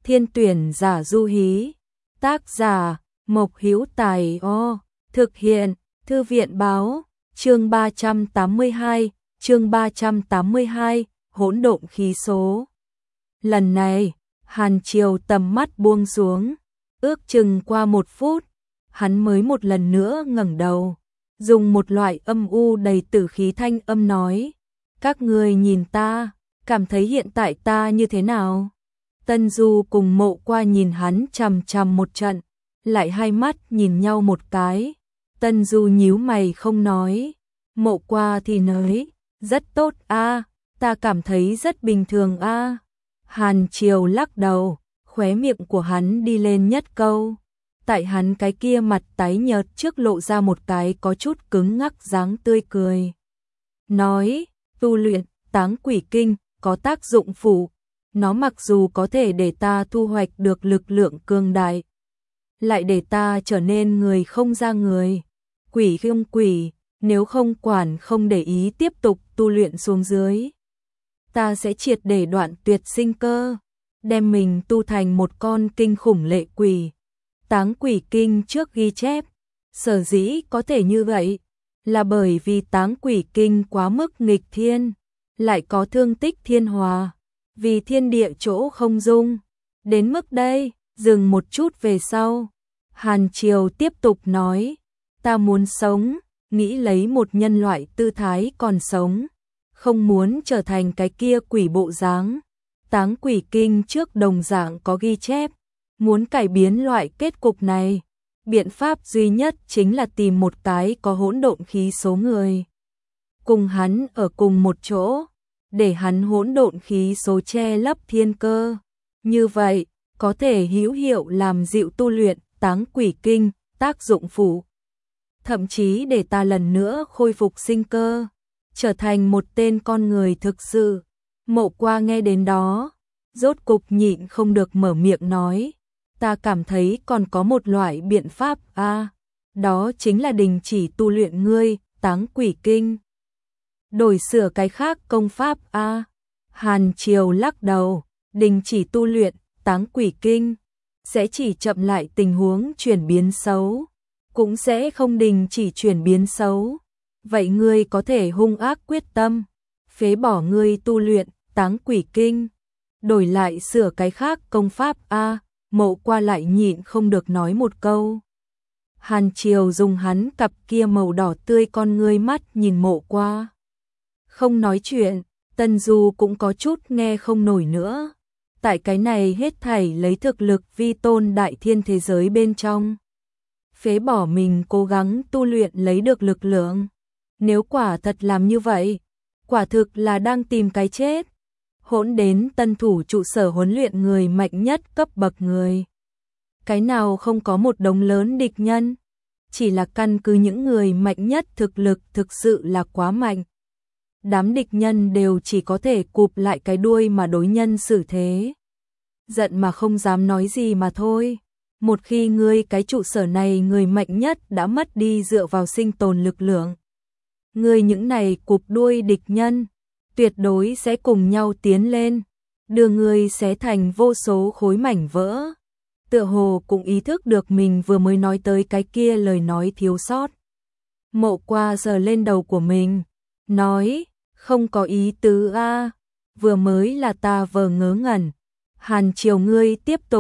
Thiên tuyển giả du hí. Tác giả Mộc Hữu Tài. Thực hiện Thư viện báo. Chương 382, hỗn độn khí số. Lần này, Hàn Triều tầm mắt buông xuống, ước chừng qua 1 phút, hắn mới một lần nữa ngẩng đầu, dùng một loại âm u đầy tử khí thanh âm nói: "Các người nhìn ta, cảm thấy hiện tại ta như thế nào?" Tân Du cùng Mộ Qua nhìn hắn chằm chằm một trận, lại hai mắt nhìn nhau một cái. Tân Du nhíu mày không nói, Mộ Qua thì nói: "Rất tốt a, ta cảm thấy rất bình thường a." Hàn Triều lắc đầu, khóe miệng của hắn đi lên nhất câu. Tại hắn cái kia mặt tái nhợt trước lộ ra một cái có chút cứng ngắc dáng tươi cười. Nói: "Tu luyện Táng Quỷ Kinh có tác dụng phụ, nó mặc dù có thể để ta thu hoạch được lực lượng cường đại, lại để ta trở nên người không ra người, quỷ không quỷ, nếu không quản không để ý tiếp tục tu luyện xuống dưới, ta sẽ triệt để đoạn tuyệt sinh cơ, đem mình tu thành một con kinh khủng lệ quỷ." Táng Quỷ Kinh trước ghi chép, sở dĩ có thể như vậy, là bởi vì Táng Quỷ Kinh quá mức nghịch thiên, lại có thương tích thiên hòa, vì thiên địa chỗ không dung. Đến mức đây, dừng một chút về sau, Hàn Triều tiếp tục nói: "Ta muốn sống, nghĩ lấy một nhân loại tư thái còn sống, không muốn trở thành cái kia quỷ bộ dáng." Táng Quỷ Kinh trước đồng dạng có ghi chép, muốn cải biến loại kết cục này, biện pháp duy nhất chính là tìm một cái có hỗn độn khí số người, cùng hắn ở cùng một chỗ, để hắn hỗn độn khí số che lấp thiên cơ. Như vậy, có thể hữu hiệu làm dịu tu luyện Táng Quỷ Kinh, tác dụng phụ. Thậm chí để ta lần nữa khôi phục sinh cơ, trở thành một tên con người thực sự. Mộ Qua nghe đến đó, rốt cục nhịn không được mở miệng nói: "Ta cảm thấy còn có một loại biện pháp a, đó chính là đình chỉ tu luyện ngươi Táng Quỷ Kinh, đổi sửa cái khác công pháp a." Hàn Triều lắc đầu: "Đình chỉ tu luyện Táng Quỷ Kinh sẽ chỉ chậm lại tình huống chuyển biến xấu, cũng sẽ không đình chỉ chuyển biến xấu. Vậy ngươi có thể hung ác quyết tâm, phế bỏ ngươi tu luyện Táng Quỷ Kinh, đổi lại sửa cái khác công pháp a." Mộ Qua lại nhịn không được nói một câu. Hàn Triều dùng hắn cặp kia màu đỏ tươi con ngươi mắt nhìn Mộ Qua, không nói chuyện. Tân Du cũng có chút nghe không nổi nữa. Tại cái này hết thảy lấy thực lực vi tôn đại thiên thế giới bên trong, phế bỏ mình cố gắng tu luyện lấy được lực lượng, nếu quả thật làm như vậy, quả thực là đang tìm cái chết. Hỗn đến tân thủ trụ sở huấn luyện người mạnh nhất cấp bậc người, cái nào không có một đống lớn địch nhân, chỉ là căn cứ những người mạnh nhất thực lực thực sự là quá mạnh. Đám địch nhân đều chỉ có thể cụp lại cái đuôi mà đối nhân xử thế, giận mà không dám nói gì mà thôi. Một khi ngươi cái trụ sở này người mạnh nhất đã mất đi dựa vào sinh tồn lực lượng, ngươi những này cụp đuôi địch nhân tuyệt đối sẽ cùng nhau tiến lên, đưa ngươi xé thành vô số khối mảnh vỡ. Tựa hồ cũng ý thức được mình vừa mới nói tới cái kia lời nói thiếu sót. Mộ Qua giơ lên đầu của mình, nói: "Không có ý tứ a, vừa mới là ta vờ ngớ ngẩn." Hàn Triều ngươi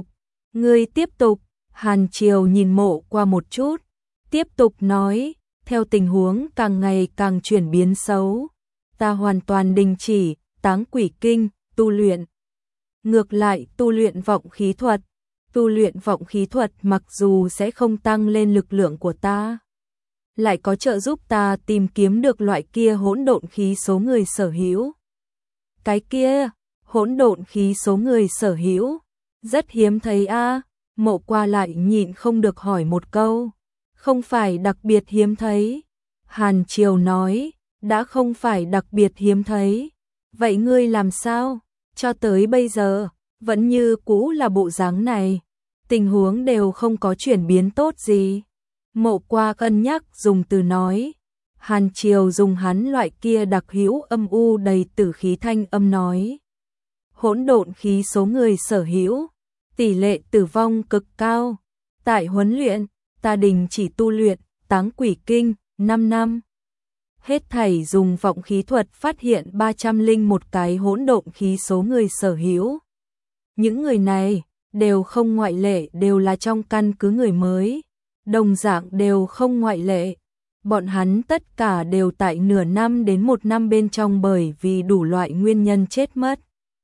tiếp tục. Hàn Triều nhìn Mộ Qua một chút, tiếp tục nói: "Theo tình huống càng ngày càng chuyển biến xấu, ta hoàn toàn đình chỉ Táng Quỷ Kinh tu luyện, ngược lại tu luyện vọng khí thuật. Tu luyện vọng khí thuật mặc dù sẽ không tăng lên lực lượng của ta, lại có trợ giúp ta tìm kiếm được loại kia hỗn độn khí số người sở hữu." Cái kia hỗn độn khí số người sở hữu rất hiếm thấy a. Mộ Qua lại nhịn không được hỏi một câu: "Không phải đặc biệt hiếm thấy?" Hàn Triều nói: "Đã không phải đặc biệt hiếm thấy, vậy ngươi làm sao cho tới bây giờ vẫn như cũ là bộ dáng này, tình huống đều không có chuyển biến tốt gì?" Mộ Qua cân nhắc dùng từ nói. Hàn Triều dùng hắn loại kia đặc hữu âm u đầy tử khí thanh âm nói: "Hỗn độn khí số người sở hữu, tỷ lệ tử vong cực cao. Tại huấn luyện, ta đình chỉ tu luyện Táng Quỷ Kinh 5 năm. Hết thảy dùng vọng khí thuật phát hiện 301 cái hỗn độn khí số người sở hữu. Những người này đều không ngoại lệ, đều là trong căn cứ người mới, đồng dạng đều không ngoại lệ. Bọn hắn tất cả đều tại nửa năm đến 1 năm bên trong bởi vì đủ loại nguyên nhân chết mất.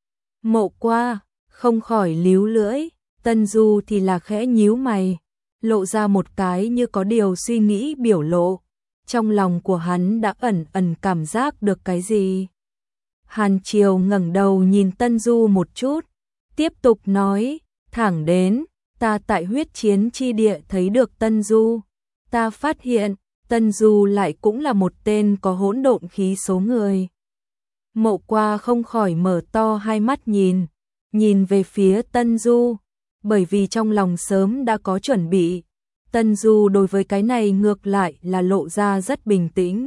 Mộ Qua không khỏi líu lưỡi, Tân Du thì là khẽ nhíu mày, lộ ra một cái như có điều suy nghĩ biểu lộ. Trong lòng của hắn đã ẩn ẩn cảm giác được cái gì. Hàn Triều ngẩng đầu nhìn Tân Du một chút, tiếp tục nói, thẳng đến, ta tại huyết chiến chi địa thấy được Tân Du. Ta phát hiện, Tân Du lại cũng là một tên có hỗn độn khí số người. Mộ Qua không khỏi mở to hai mắt nhìn về phía Tân Du, bởi vì trong lòng sớm đã có chuẩn bị. Tân Du đối với cái này ngược lại là lộ ra rất bình tĩnh.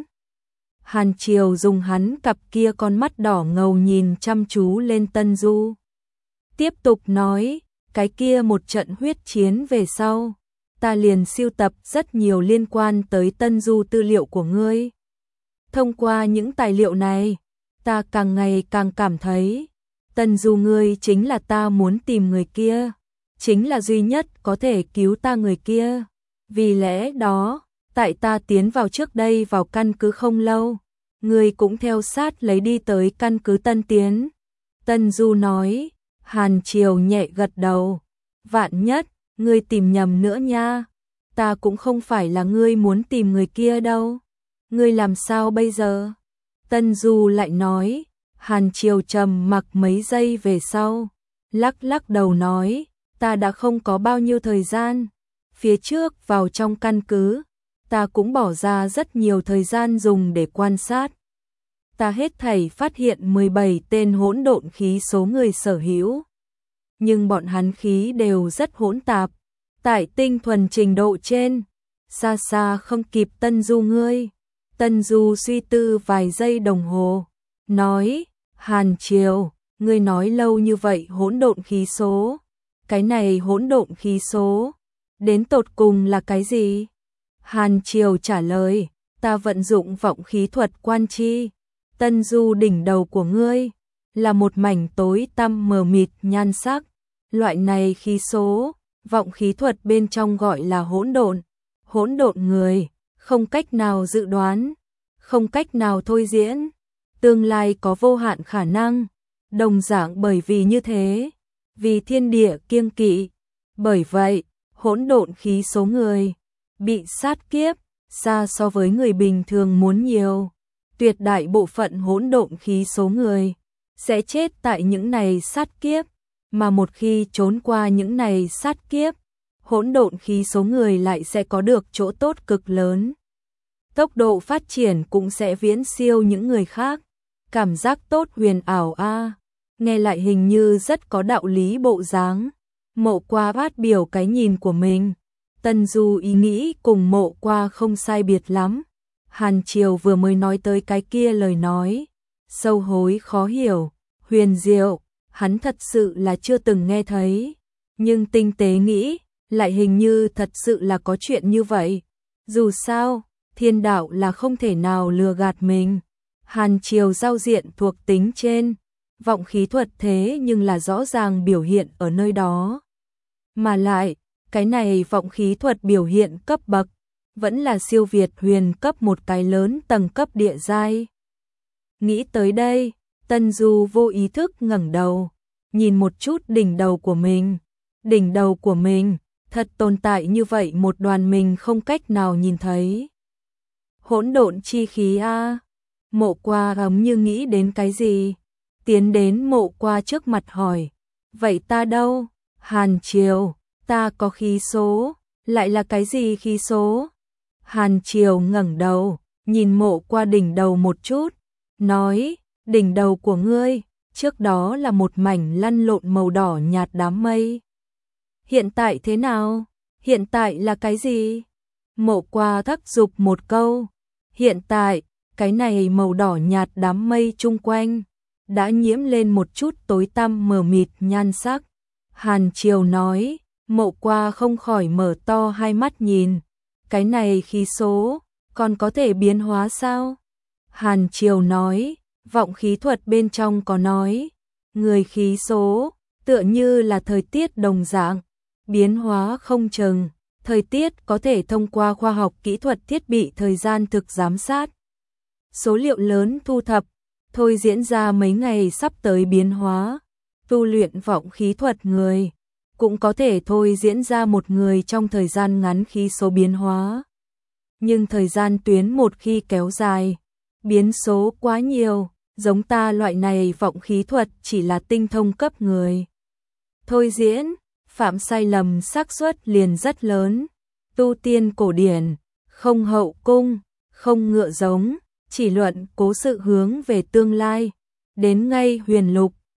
Hàn Triều dùng hắn cặp kia con mắt đỏ ngầu nhìn chăm chú lên Tân Du. Tiếp tục nói, cái kia một trận huyết chiến về sau, ta liền sưu tập rất nhiều liên quan tới Tân Du tư liệu của ngươi. Thông qua những tài liệu này, ta càng ngày càng cảm thấy, Tân Du ngươi chính là ta muốn tìm người kia, chính là duy nhất có thể cứu ta người kia. Vì lẽ đó, tại ta tiến vào trước đây vào căn cứ không lâu, ngươi cũng theo sát lấy đi tới căn cứ Tân Tiến. Tân Du nói. Hàn Triều nhẹ gật đầu, vạn nhất, ngươi tìm nhầm nữa nha, ta cũng không phải là ngươi muốn tìm người kia đâu, ngươi làm sao bây giờ? Tân Du lại nói. Hàn Triều trầm mặc mấy giây về sau, lắc lắc đầu nói, ta đã không có bao nhiêu thời gian, phía trước vào trong căn cứ, ta cũng bỏ ra rất nhiều thời gian dùng để quan sát. Ta hết thảy phát hiện 17 tên hỗn độn khí số người sở hữu. Nhưng bọn hắn khí đều rất hỗn tạp, tại tinh thuần trình độ trên, xa xa không kịp Tân Du ngươi. Tân Du suy tư vài giây đồng hồ, nói, Hàn Triều, ngươi nói lâu như vậy hỗn độn khí số, cái này hỗn độn khí số, đến tột cùng là cái gì? Hàn Triều trả lời, ta vận dụng vọng khí thuật quan chi. Tân Du đỉnh đầu của ngươi là một mảnh tối tăm mờ mịt nhan sắc, loại này khí số, vọng khí thuật bên trong gọi là hỗn độn người, không cách nào dự đoán, không cách nào thôi diễn, tương lai có vô hạn khả năng, đồng dạng bởi vì như thế, vì thiên địa kiêng kỵ, bởi vậy, hỗn độn khí số người bị sát kiếp, xa so với người bình thường muốn nhiều. Tuyệt đại bộ phận hỗn độn khí số người sẽ chết tại những này sát kiếp, mà một khi trốn qua những này sát kiếp, hỗn độn khí số người lại sẽ có được chỗ tốt cực lớn. Tốc độ phát triển cũng sẽ viễn siêu những người khác. Cảm giác tốt huyền ảo a, nghe lại hình như rất có đạo lý bộ dáng. Mộ Qua phát biểu cái nhìn của mình. Tân Du ý nghĩ cùng Mộ Qua không sai biệt lắm. Hàn Triều vừa mới nói tới cái kia lời nói, sâu hối khó hiểu, huyền diệu, hắn thật sự là chưa từng nghe thấy, nhưng tinh tế nghĩ, lại hình như thật sự là có chuyện như vậy. Dù sao, thiên đạo là không thể nào lừa gạt mình. Hàn Triều giao diện thuộc tính trên, vọng khí thuật thế nhưng là rõ ràng biểu hiện ở nơi đó. Mà lại, cái này vọng khí thuật biểu hiện cấp bậc, vẫn là siêu việt huyền cấp một cái lớn tầng cấp địa giai. Nghĩ tới đây, Tân Du vô ý thức ngẩng đầu, nhìn một chút đỉnh đầu của mình. Đỉnh đầu của mình, thật tồn tại như vậy một đoàn mình không cách nào nhìn thấy. Hỗn độn chi khí a. Mộ Qua ấm như nghĩ đến cái gì, tiến đến Mộ Qua trước mặt hỏi, vậy ta đâu? Hàn Triều, ta có khí số, lại là cái gì khí số? Hàn Triều ngẩng đầu, nhìn Mộ Qua đỉnh đầu một chút, nói, đỉnh đầu của ngươi, trước đó là một mảnh lăn lộn màu đỏ nhạt đám mây. Hiện tại thế nào? Hiện tại là cái gì? Mộ Qua thắc giục một câu, hiện tại, cái này màu đỏ nhạt đám mây chung quanh, đã nhiễm lên một chút tối tăm mờ mịt nhan sắc, Hàn Triều nói, Mộ Qua không khỏi mở to hai mắt nhìn, cái này khí số, còn có thể biến hóa sao? Hàn Triều nói, vọng khí thuật bên trong có nói, người khí số, tựa như là thời tiết đồng dạng, biến hóa không chừng, thời tiết có thể thông qua khoa học kỹ thuật thiết bị thời gian thực giám sát. Số liệu lớn thu thập, thôi diễn ra mấy ngày sắp tới biến hóa, tu luyện vọng khí thuật người, cũng có thể thôi diễn ra một người trong thời gian ngắn khí số biến hóa. Nhưng thời gian tuyến một khi kéo dài, biến số quá nhiều, giống ta loại này vọng khí thuật chỉ là tinh thông cấp người. Thôi diễn, phạm sai lầm xác suất liền rất lớn, tu tiên cổ điển, không hậu cung, không ngựa giống, chỉ luận cố sự hướng về tương lai, đến ngay huyền lục,